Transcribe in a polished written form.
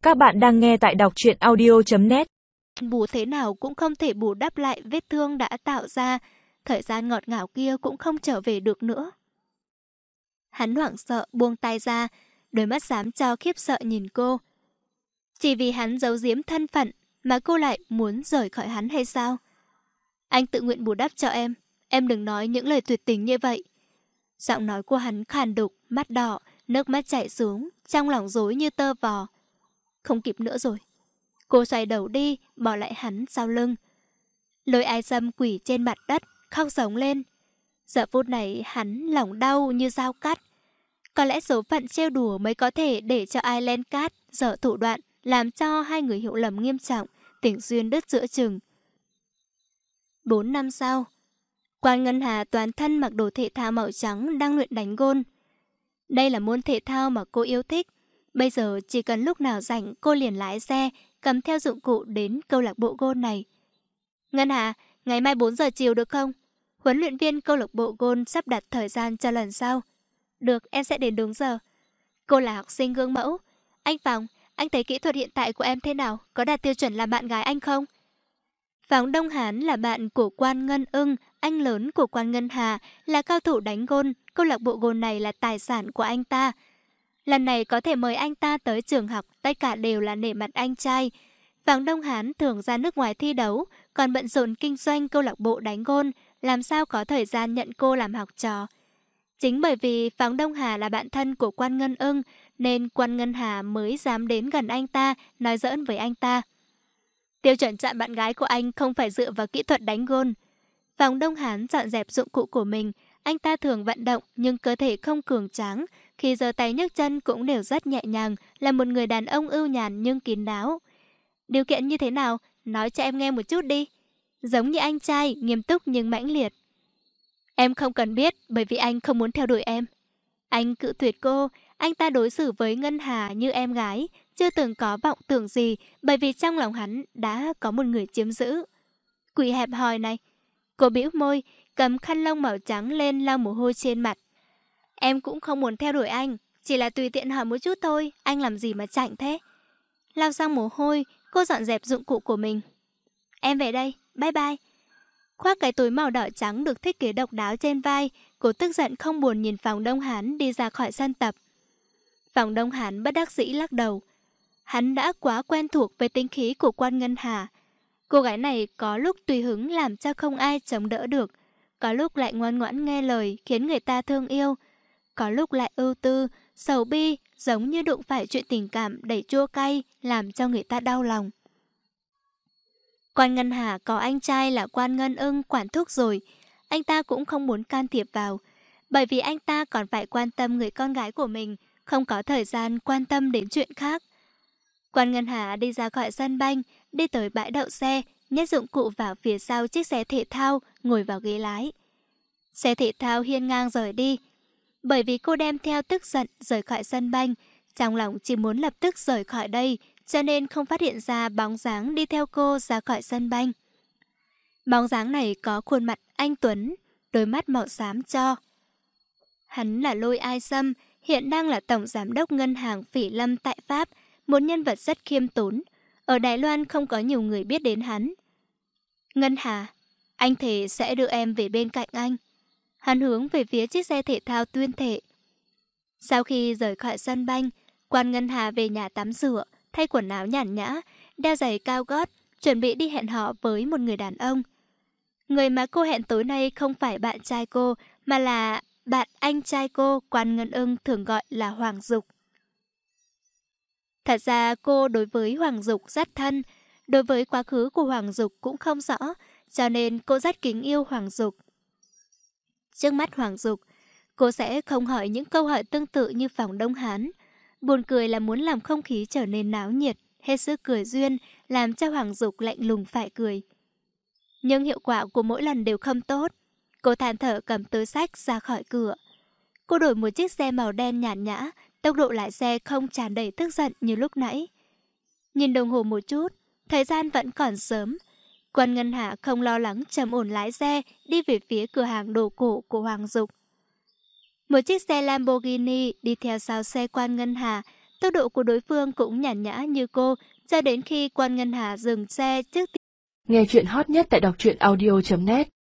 Các bạn đang nghe tại đọc truyện audio.net. Bù thế nào cũng không thể bù đắp lại vết thương đã tạo ra, thời gian ngọt ngào kia cũng không trở về được nữa. Hắn hoảng sợ buông tay ra, đôi mắt xám cho khiếp sợ nhìn cô. Chỉ vì hắn giấu giếm thân phận mà cô lại muốn rời khỏi hắn hay sao? Anh tự nguyện bù đắp cho em đừng nói những lời tuyệt tình như vậy. Giọng nói của hắn khàn đục, mắt đỏ, nước mắt chảy xuống, trong lòng rối như tơ vò. Không kịp nữa rồi. Cô xoay đầu đi, bỏ lại hắn sau lưng. Lôi Ai Sâm quỳ trên mặt đất, khóc giống lên. Giờ phút này hắn lòng đau như dao cắt. Có lẽ số phận trêu đùa mới có thể để cho Ai Len Cát dở thủ đoạn, làm cho hai người hiểu lầm nghiêm trọng, tình duyên đứt giữa chừng. 4 năm sau, Quan Ngân Hà toàn thân mặc đồ thể thao màu trắng đang luyện đánh gôn. Đây là môn thể thao mà cô yêu thích. Bây giờ chỉ cần lúc nào rảnh cô liền lái xe, cầm theo dụng cụ đến câu lạc bộ gôn này. Ngân Hà, ngày mai 4 giờ chiều được không? Huấn luyện viên câu lạc bộ gôn sắp đặt thời gian cho lần sau. Được, em sẽ đến đúng giờ. Cô là học sinh gương mẫu. Anh Phòng, anh thấy kỹ thuật hiện tại của em thế nào? Có đạt tiêu chuẩn làm bạn gái anh không? Phòng Đông Hán là bạn của Quan Ngân Ưng, anh lớn của Quan Ngân Hà, là cao thủ đánh gôn. Câu lạc bộ gôn này là tài sản của anh ta. Lần này có thể mời anh ta tới trường học, tất cả đều là nể mặt anh trai. Phòng Đông Hán thường ra nước ngoài thi đấu, còn bận rộn kinh doanh câu lạc bộ đánh gôn, làm sao có thời gian nhận cô làm học trò. Chính bởi vì Phòng Đông Hà là bạn thân của Quan Ngân Ưng, nên Quan Ngân Hà mới dám đến gần anh ta, nói giỡn với anh ta. Tiêu chuẩn chọn bạn gái của anh không phải dựa vào kỹ thuật đánh gôn. Phòng Đông Hán dọn dẹp dụng cụ của mình, anh ta thường vận động nhưng cơ thể không cường tráng, khi giơ tay nhấc chân cũng đều rất nhẹ nhàng, là một người đàn ông ưu nhàn nhưng kín đáo. Điều kiện như thế nào? Nói cho em nghe một chút đi. Giống như anh trai, nghiêm túc nhưng mãnh liệt. Em không cần biết bởi vì anh không muốn theo đuổi em. Anh cự tuyệt cô, anh ta đối xử với Ngân Hà như em gái, chưa từng có vọng tưởng gì bởi vì trong lòng hắn đã có một người chiếm giữ. Quỷ hẹp hòi này. Cô bĩu môi, cầm khăn lông màu trắng lên lau mồ hôi trên mặt. Em cũng không muốn theo đuổi anh, chỉ là tùy tiện hỏi một chút thôi, anh làm gì mà chảnh thế? Lau xong mồ hôi, cô dọn dẹp dụng cụ của mình. Em về đây, bye bye. Khoác cái túi màu đỏ trắng được thiết kế độc đáo trên vai, cô tức giận không buồn nhìn Phòng Đông Hán đi ra khỏi sân tập. Phòng Đông Hán bất đắc dĩ lắc đầu. Hắn đã quá quen thuộc với tính khí của Quan Ngân Hà. Cô gái này có lúc tùy hứng làm cho không ai chống đỡ được, có lúc lại ngoan ngoãn nghe lời khiến người ta thương yêu, có lúc lại ưu tư, sầu bi, giống như đụng phải chuyện tình cảm đầy chua cay, làm cho người ta đau lòng. Quan Ngân Hà có anh trai là Quan Ngân Ưng quản thúc rồi, anh ta cũng không muốn can thiệp vào, bởi vì anh ta còn phải quan tâm người con gái của mình, không có thời gian quan tâm đến chuyện khác. Quan Ngân Hà đi ra khỏi sân banh, đi tới bãi đậu xe, nhét dụng cụ vào phía sau chiếc xe thể thao, ngồi vào ghế lái. Xe thể thao hiên ngang rời đi. Bởi vì cô đem theo tức giận rời khỏi sân banh, trong lòng chỉ muốn lập tức rời khỏi đây, cho nên không phát hiện ra bóng dáng đi theo cô ra khỏi sân banh. Bóng dáng này có khuôn mặt anh tuấn, đôi mắt màu xám cho. Hắn là Lôi Ai Sâm, hiện đang là tổng giám đốc ngân hàng Phỉ Lâm tại Pháp, một nhân vật rất khiêm tốn. Ở Đài Loan không có nhiều người biết đến hắn. Ngân Hà, anh thề sẽ đưa em về bên cạnh anh. Hắn hướng về phía chiếc xe thể thao tuyên thệ. Sau khi rời khỏi sân banh, Quan Ngân Hà về nhà tắm rửa, thay quần áo nhàn nhã, đeo giày cao gót, chuẩn bị đi hẹn hò với một người đàn ông. Người mà cô hẹn tối nay không phải bạn trai cô, mà là bạn anh trai cô, Quan Ngân Ưng thường gọi là Hoàng Dục. Thật ra cô đối với Hoàng Dục rất thân, đối với quá khứ của Hoàng Dục cũng không rõ, cho nên cô rất kính yêu Hoàng Dục. Trước mắt Hoàng Dục, cô sẽ không hỏi những câu hỏi tương tự như Phòng Đông Hán. Buồn cười là muốn làm không khí trở nên náo nhiệt, hết sức cười duyên, làm cho Hoàng Dục lạnh lùng phải cười. Nhưng hiệu quả của mỗi lần đều không tốt. Cô than thở cầm túi xách ra khỏi cửa. Cô đổi một chiếc xe màu đen nhàn nhã, tốc độ lái xe không tràn đầy tức giận như lúc nãy. Nhìn đồng hồ một chút, thời gian vẫn còn sớm. Quan Ngân Hà không lo lắng trầm ổn lái xe đi về phía cửa hàng đồ cổ của Hoàng Dục. Một chiếc xe Lamborghini đi theo sau xe Quan Ngân Hà, Tốc độ của đối phương cũng nhàn nhã như cô, cho đến khi Quan Ngân Hà dừng xe trước. Nghe chuyện hot nhất tại đọc truyện audio.net